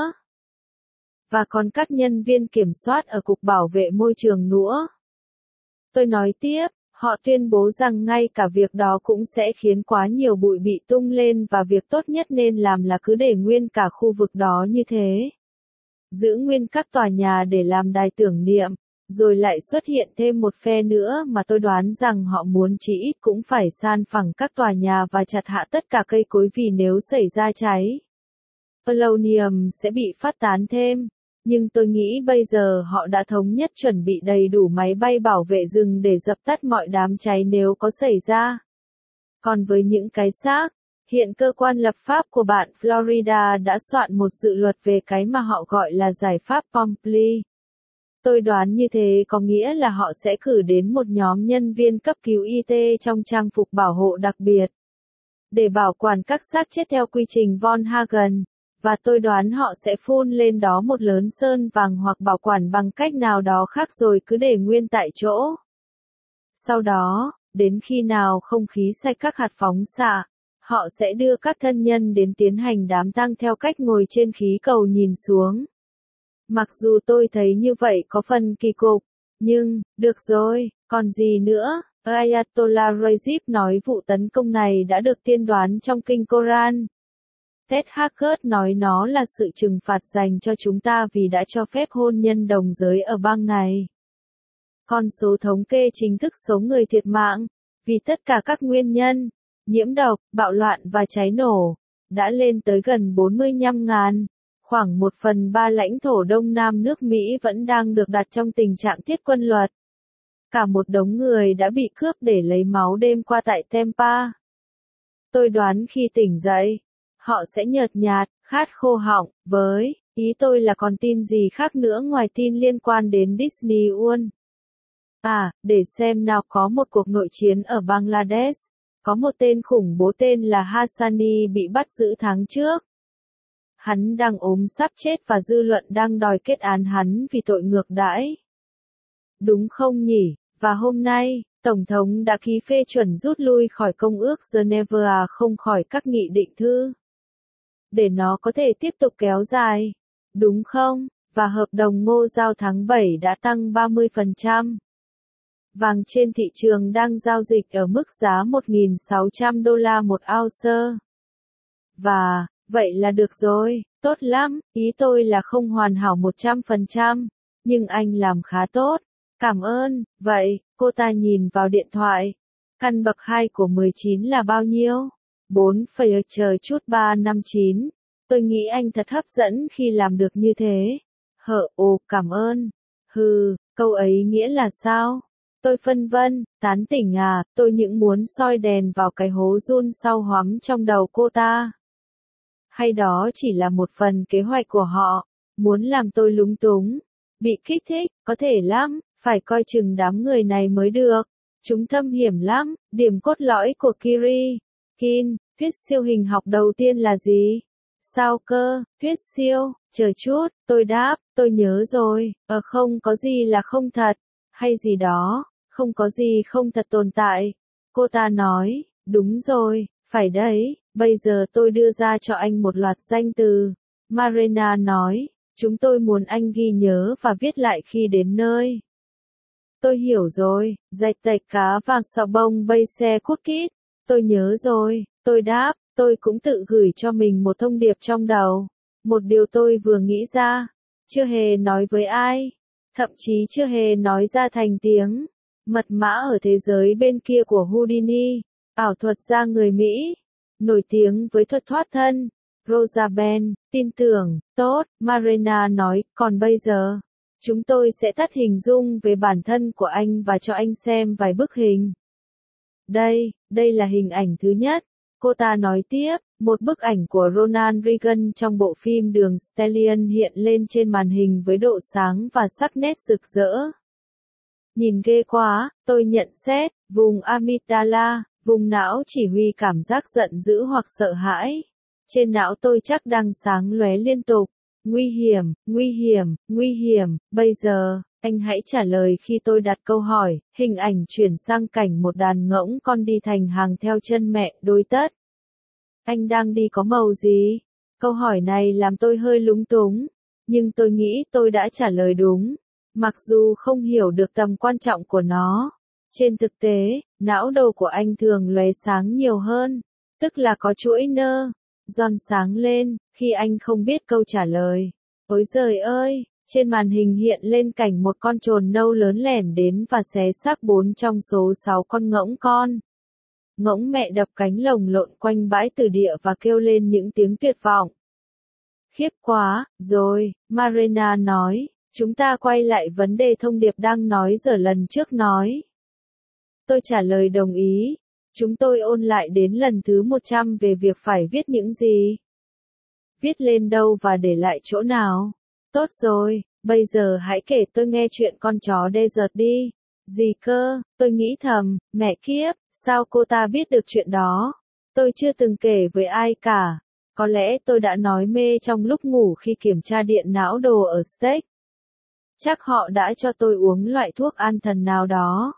Và còn các nhân viên kiểm soát ở Cục Bảo vệ Môi trường nữa. Tôi nói tiếp, họ tuyên bố rằng ngay cả việc đó cũng sẽ khiến quá nhiều bụi bị tung lên và việc tốt nhất nên làm là cứ để nguyên cả khu vực đó như thế. Giữ nguyên các tòa nhà để làm đài tưởng niệm, rồi lại xuất hiện thêm một phe nữa mà tôi đoán rằng họ muốn chỉ ít cũng phải san phẳng các tòa nhà và chặt hạ tất cả cây cối vì nếu xảy ra cháy, polonium sẽ bị phát tán thêm. Nhưng tôi nghĩ bây giờ họ đã thống nhất chuẩn bị đầy đủ máy bay bảo vệ rừng để dập tắt mọi đám cháy nếu có xảy ra. Còn với những cái xác, Hiện cơ quan lập pháp của bạn Florida đã soạn một dự luật về cái mà họ gọi là giải pháp Pompley. Tôi đoán như thế có nghĩa là họ sẽ cử đến một nhóm nhân viên cấp cứu y tế trong trang phục bảo hộ đặc biệt để bảo quản các xác chết theo quy trình Von Hagen, và tôi đoán họ sẽ phun lên đó một lớn sơn vàng hoặc bảo quản bằng cách nào đó khác rồi cứ để nguyên tại chỗ. Sau đó, đến khi nào không khí sạch các hạt phóng xạ, họ sẽ đưa các thân nhân đến tiến hành đám tang theo cách ngồi trên khí cầu nhìn xuống. Mặc dù tôi thấy như vậy có phần kỳ cục, nhưng, được rồi, còn gì nữa? Ayatollah Recep nói vụ tấn công này đã được tiên đoán trong kinh Koran. Ted Haggard nói nó là sự trừng phạt dành cho chúng ta vì đã cho phép hôn nhân đồng giới ở bang này. Con số thống kê chính thức số người thiệt mạng, vì tất cả các nguyên nhân, nhiễm độc, bạo loạn và cháy nổ, đã lên tới gần bốn mươi lăm nghìn. Khoảng một phần ba lãnh thổ Đông Nam nước Mỹ vẫn đang được đặt trong tình trạng thiết quân luật. Cả một đống người đã bị cướp để lấy máu đêm qua tại Tampa. Tôi đoán khi tỉnh dậy, họ sẽ nhợt nhạt, khát khô họng, với, ý tôi là còn tin gì khác nữa ngoài tin liên quan đến Disney World. À, để xem nào có một cuộc nội chiến ở Bangladesh. Có một tên khủng bố tên là Hassani bị bắt giữ tháng trước. Hắn đang ốm sắp chết và dư luận đang đòi kết án hắn vì tội ngược đãi. Đúng không nhỉ? Và hôm nay, Tổng thống đã ký phê chuẩn rút lui khỏi Công ước Geneva không khỏi các nghị định thư. Để nó có thể tiếp tục kéo dài. Đúng không? Và hợp đồng ngô giao tháng bảy đã tăng ba mươi phần trăm. Vàng trên thị trường đang giao dịch ở mức giá một nghìn sáu trăm đô la một ounce. Và, vậy là được rồi, tốt lắm, ý tôi là không hoàn hảo một trăm phần trăm, nhưng anh làm khá tốt, cảm ơn, vậy, cô ta nhìn vào điện thoại. Căn bậc hai của mười chín là bao nhiêu? bốn phẩy chờ chút ba năm chín, tôi nghĩ anh thật hấp dẫn khi làm được như thế. Hở, ồ, cảm ơn. Hừ, câu ấy nghĩa là sao? Tôi phân vân, tán tỉnh à, tôi những muốn soi đèn vào cái hố run sau hoắm trong đầu cô ta. Hay đó chỉ là một phần kế hoạch của họ, muốn làm tôi lúng túng, bị kích thích, có thể lắm, phải coi chừng đám người này mới được. Chúng thâm hiểm lắm, điểm cốt lõi của Kiri, Kin, thuyết siêu hình học đầu tiên là gì? Sao cơ, thuyết siêu, chờ chút, tôi đáp, tôi nhớ rồi, ờ không có gì là không thật, hay gì đó. Không có gì không thật tồn tại. Cô ta nói, đúng rồi, phải đấy, bây giờ tôi đưa ra cho anh một loạt danh từ. Marina nói, chúng tôi muốn anh ghi nhớ và viết lại khi đến nơi. Tôi hiểu rồi, dạch tạch cá vàng sọ bông bay xe cút kít. Tôi nhớ rồi, tôi đáp, tôi cũng tự gửi cho mình một thông điệp trong đầu. Một điều tôi vừa nghĩ ra, chưa hề nói với ai, thậm chí chưa hề nói ra thành tiếng. Mật mã ở thế giới bên kia của Houdini, ảo thuật gia người Mỹ, nổi tiếng với thuật thoát thân. Rosa Ben, tin tưởng, tốt, Marina nói, còn bây giờ, chúng tôi sẽ tắt hình dung về bản thân của anh và cho anh xem vài bức hình. Đây, đây là hình ảnh thứ nhất, cô ta nói tiếp, một bức ảnh của Ronald Reagan trong bộ phim Đường Stallion hiện lên trên màn hình với độ sáng và sắc nét rực rỡ. Nhìn ghê quá, tôi nhận xét, vùng amygdala, vùng não chỉ huy cảm giác giận dữ hoặc sợ hãi. Trên não tôi chắc đang sáng lóe liên tục. Nguy hiểm, nguy hiểm, nguy hiểm, bây giờ, anh hãy trả lời khi tôi đặt câu hỏi. Hình ảnh chuyển sang cảnh một đàn ngỗng con đi thành hàng theo chân mẹ, đôi tất. Anh đang đi có màu gì? Câu hỏi này làm tôi hơi lúng túng, nhưng tôi nghĩ tôi đã trả lời đúng. Mặc dù không hiểu được tầm quan trọng của nó, trên thực tế, não đầu của anh thường lóe sáng nhiều hơn, tức là có chuỗi nơ, giòn sáng lên, khi anh không biết câu trả lời. Ôi giời ơi, trên màn hình hiện lên cảnh một con trồn nâu lớn lẻn đến và xé xác bốn trong số sáu con ngỗng con. Ngỗng mẹ đập cánh lồng lộn quanh bãi từ địa và kêu lên những tiếng tuyệt vọng. Khiếp quá, rồi, Marina nói. Chúng ta quay lại vấn đề thông điệp đang nói giờ lần trước nói. Tôi trả lời đồng ý. Chúng tôi ôn lại đến lần thứ một trăm về việc phải viết những gì. Viết lên đâu và để lại chỗ nào. Tốt rồi, bây giờ hãy kể tôi nghe chuyện con chó Desert đi. Gì cơ, tôi nghĩ thầm, mẹ kiếp, sao cô ta biết được chuyện đó? Tôi chưa từng kể với ai cả. Có lẽ tôi đã nói mê trong lúc ngủ khi kiểm tra điện não đồ ở Steak. Chắc họ đã cho tôi uống loại thuốc an thần nào đó.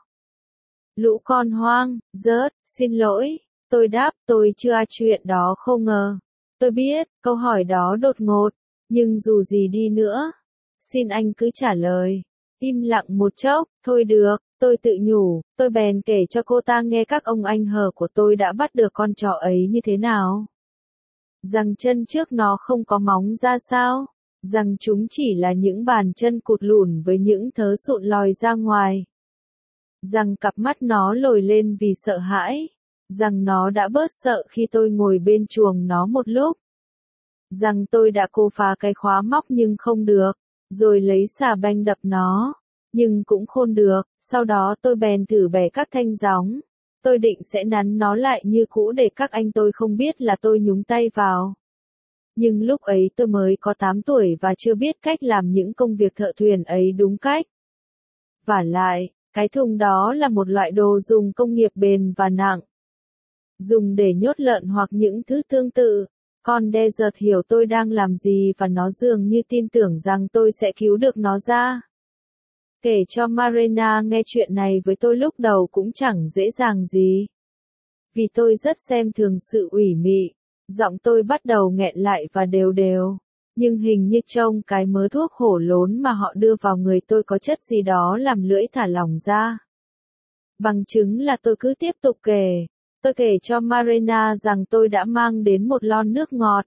Lũ con hoang, rớt, xin lỗi. Tôi đáp, tôi chưa ai chuyện đó không ngờ. Tôi biết, câu hỏi đó đột ngột, nhưng dù gì đi nữa. Xin anh cứ trả lời. Im lặng một chốc, thôi được, tôi tự nhủ, tôi bèn kể cho cô ta nghe các ông anh hờ của tôi đã bắt được con chó ấy như thế nào. Rằng chân trước nó không có móng ra sao, rằng chúng chỉ là những bàn chân cụt lủn với những thớ sụn lòi ra ngoài. Rằng cặp mắt nó lồi lên vì sợ hãi, rằng nó đã bớt sợ khi tôi ngồi bên chuồng nó một lúc. Rằng tôi đã cố phá cái khóa móc nhưng không được, rồi lấy xà beng đập nó, nhưng cũng khôn được, sau đó tôi bèn thử bẻ các thanh gióng. Tôi định sẽ nắn nó lại như cũ để các anh tôi không biết là tôi nhúng tay vào. Nhưng lúc ấy tôi mới có tám tuổi và chưa biết cách làm những công việc thợ thuyền ấy đúng cách. Vả lại, cái thùng đó là một loại đồ dùng công nghiệp bền và nặng. Dùng để nhốt lợn hoặc những thứ tương tự. Con Desert hiểu tôi đang làm gì và nó dường như tin tưởng rằng tôi sẽ cứu được nó ra. Kể cho Marina nghe chuyện này với tôi lúc đầu cũng chẳng dễ dàng gì. Vì tôi rất xem thường sự ủy mị, giọng tôi bắt đầu nghẹn lại và đều đều. Nhưng hình như trong cái mớ thuốc hổ lốn mà họ đưa vào người tôi có chất gì đó làm lưỡi thả lỏng ra. Bằng chứng là tôi cứ tiếp tục kể. Tôi kể cho Marina rằng tôi đã mang đến một lon nước ngọt.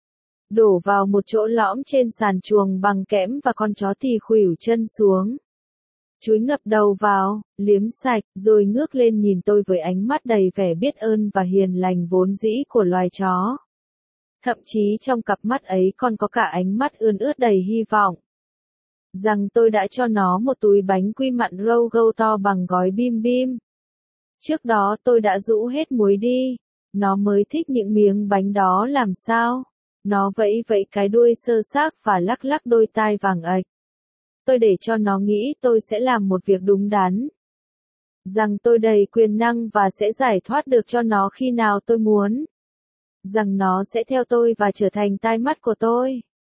Đổ vào một chỗ lõm trên sàn chuồng bằng kẽm và con chó thì khuỷu chân xuống. Chúi ngập đầu vào, liếm sạch, rồi ngước lên nhìn tôi với ánh mắt đầy vẻ biết ơn và hiền lành vốn dĩ của loài chó. Thậm chí trong cặp mắt ấy còn có cả ánh mắt ươn ướt đầy hy vọng. Rằng tôi đã cho nó một túi bánh quy mặn Rogo to bằng gói bim bim. Trước đó tôi đã rũ hết muối đi. Nó mới thích những miếng bánh đó làm sao. Nó vẫy vẫy cái đuôi sơ xác và lắc lắc đôi tai vàng ạch. Tôi để cho nó nghĩ tôi sẽ làm một việc đúng đắn. Rằng tôi đầy quyền năng và sẽ giải thoát được cho nó khi nào tôi muốn. Rằng nó sẽ theo tôi và trở thành tai mắt của tôi.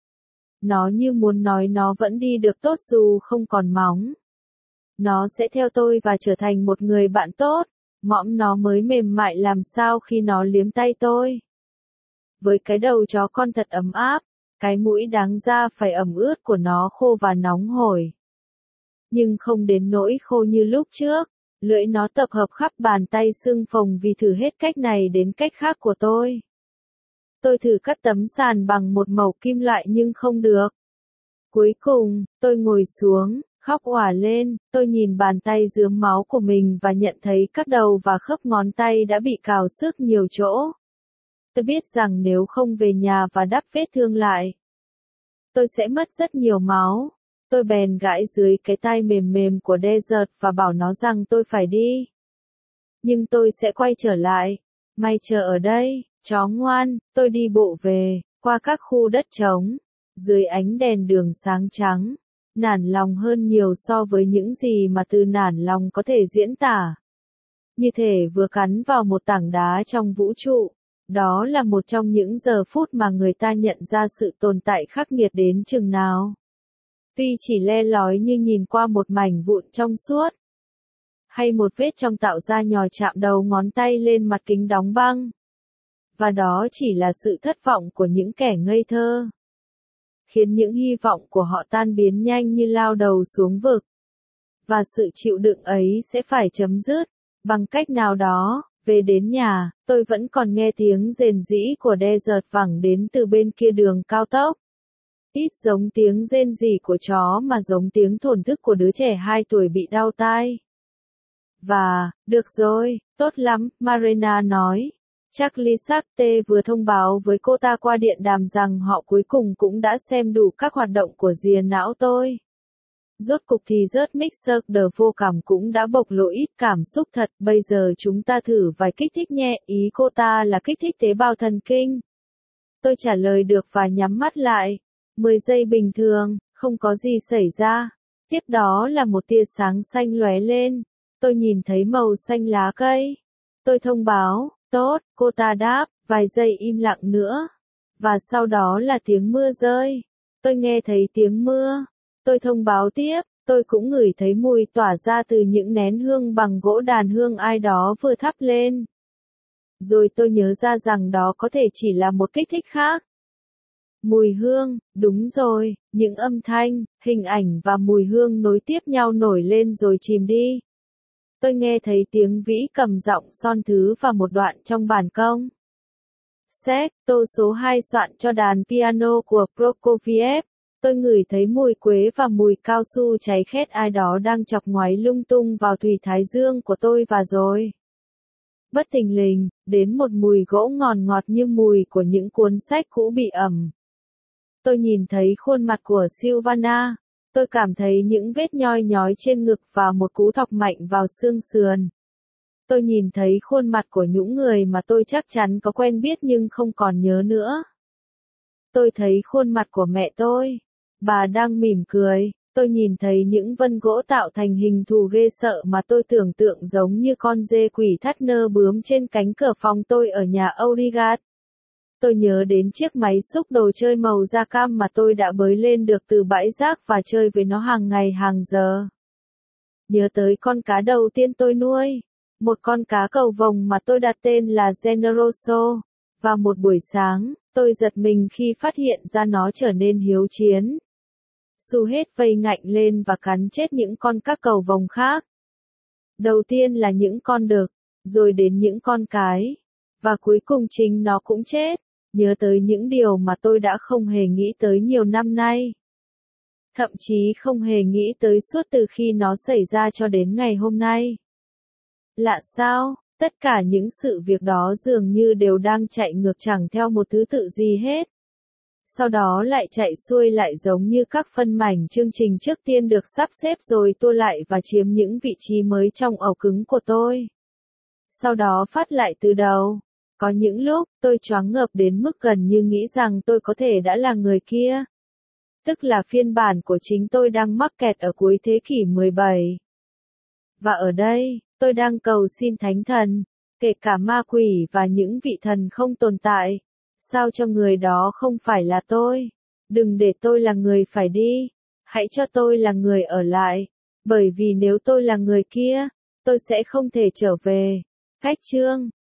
Nó như muốn nói nó vẫn đi được tốt dù không còn móng. Nó sẽ theo tôi và trở thành một người bạn tốt. Mõm nó mới mềm mại làm sao khi nó liếm tay tôi. Với cái đầu chó con thật ấm áp, cái mũi đáng ra phải ẩm ướt của nó khô và nóng hổi. Nhưng không đến nỗi khô như lúc trước, lưỡi nó tập hợp khắp bàn tay sưng phồng vì thử hết cách này đến cách khác của tôi. Tôi thử cắt tấm sàn bằng một mẩu kim loại nhưng không được. Cuối cùng, tôi ngồi xuống, khóc òa lên, tôi nhìn bàn tay rướm máu của mình và nhận thấy các đầu và khớp ngón tay đã bị cào xước nhiều chỗ. Tôi biết rằng nếu không về nhà và đắp vết thương lại, tôi sẽ mất rất nhiều máu. Tôi bèn gãi dưới cái tai mềm mềm của Desert và bảo nó rằng tôi phải đi. Nhưng tôi sẽ quay trở lại. Mày chờ ở đây, chó ngoan. Tôi đi bộ về, qua các khu đất trống, dưới ánh đèn đường sáng trắng. Nản lòng hơn nhiều so với những gì mà từ nản lòng có thể diễn tả. Như thể vừa cắn vào một tảng đá trong vũ trụ. Đó là một trong những giờ phút mà người ta nhận ra sự tồn tại khắc nghiệt đến chừng nào. Tuy chỉ le lói như nhìn qua một mảnh vụn trong suốt. Hay một vết trong tạo ra nhò chạm đầu ngón tay lên mặt kính đóng băng. Và đó chỉ là sự thất vọng của những kẻ ngây thơ. Khiến những hy vọng của họ tan biến nhanh như lao đầu xuống vực. Và sự chịu đựng ấy sẽ phải chấm dứt, bằng cách nào đó. Về đến nhà, tôi vẫn còn nghe tiếng rền rĩ của Desert vẳng đến từ bên kia đường cao tốc. Ít giống tiếng rên rỉ của chó mà giống tiếng thổn thức của đứa trẻ hai tuổi bị đau tai. Và, được rồi, tốt lắm, Marina nói. Charlie Sartre vừa thông báo với cô ta qua điện đàm rằng họ cuối cùng cũng đã xem đủ các hoạt động của rìa não tôi. Rốt cục thì rớt mixer đờ vô cảm cũng đã bộc lộ ít cảm xúc thật, bây giờ chúng ta thử vài kích thích nhẹ, ý cô ta là kích thích tế bào thần kinh. Tôi trả lời được và nhắm mắt lại. mười giây bình thường, không có gì xảy ra. Tiếp đó là một tia sáng xanh lóe lên. Tôi nhìn thấy màu xanh lá cây. Tôi thông báo, tốt, cô ta đáp, vài giây im lặng nữa. Và sau đó là tiếng mưa rơi. Tôi nghe thấy tiếng mưa. Tôi thông báo tiếp, tôi cũng ngửi thấy mùi tỏa ra từ những nén hương bằng gỗ đàn hương ai đó vừa thắp lên. Rồi tôi nhớ ra rằng đó có thể chỉ là một kích thích khác. Mùi hương, đúng rồi, những âm thanh, hình ảnh và mùi hương nối tiếp nhau nổi lên rồi chìm đi. Tôi nghe thấy tiếng Vĩ cầm giọng son thứ và một đoạn trong bản công. Séc, tô số hai soạn cho đàn piano của Prokofiev. Tôi ngửi thấy mùi quế và mùi cao su cháy khét ai đó đang chọc ngoáy lung tung vào thùy thái dương của tôi và rồi. Bất thình lình, đến một mùi gỗ ngọt ngọt như mùi của những cuốn sách cũ bị ẩm. Tôi nhìn thấy khuôn mặt của Silvana. Tôi cảm thấy những vết nhoi nhói trên ngực và một cú thọc mạnh vào xương sườn. Tôi nhìn thấy khuôn mặt của những người mà tôi chắc chắn có quen biết nhưng không còn nhớ nữa. Tôi thấy khuôn mặt của mẹ tôi. Bà đang mỉm cười. Tôi nhìn thấy những vân gỗ tạo thành hình thù ghê sợ mà tôi tưởng tượng giống như con dê quỷ thắt nơ bướm trên cánh cửa phòng tôi ở nhà Aurigat. Tôi nhớ đến chiếc máy xúc đồ chơi màu da cam mà tôi đã bới lên được từ bãi rác và chơi với nó hàng ngày hàng giờ. Nhớ tới con cá đầu tiên tôi nuôi. Một con cá cầu vồng mà tôi đặt tên là Generoso. Và một buổi sáng, tôi giật mình khi phát hiện ra nó trở nên hiếu chiến. Xu hết vây ngạnh lên và cắn chết những con cá cầu vồng khác. Đầu tiên là những con đực, rồi đến những con cái. Và cuối cùng chính nó cũng chết. Nhớ tới những điều mà tôi đã không hề nghĩ tới nhiều năm nay. Thậm chí không hề nghĩ tới suốt từ khi nó xảy ra cho đến ngày hôm nay. Lạ sao, tất cả những sự việc đó dường như đều đang chạy ngược chẳng theo một thứ tự gì hết. Sau đó lại chạy xuôi lại giống như các phân mảnh chương trình trước tiên được sắp xếp rồi tua lại và chiếm những vị trí mới trong ổ cứng của tôi. Sau đó phát lại từ đầu. Có những lúc, tôi choáng ngợp đến mức gần như nghĩ rằng tôi có thể đã là người kia. Tức là phiên bản của chính tôi đang mắc kẹt ở cuối thế kỷ mười bảy. Và ở đây, tôi đang cầu xin thánh thần, kể cả ma quỷ và những vị thần không tồn tại. Sao cho người đó không phải là tôi? Đừng để tôi là người phải đi. Hãy cho tôi là người ở lại. Bởi vì nếu tôi là người kia, tôi sẽ không thể trở về. Cách chương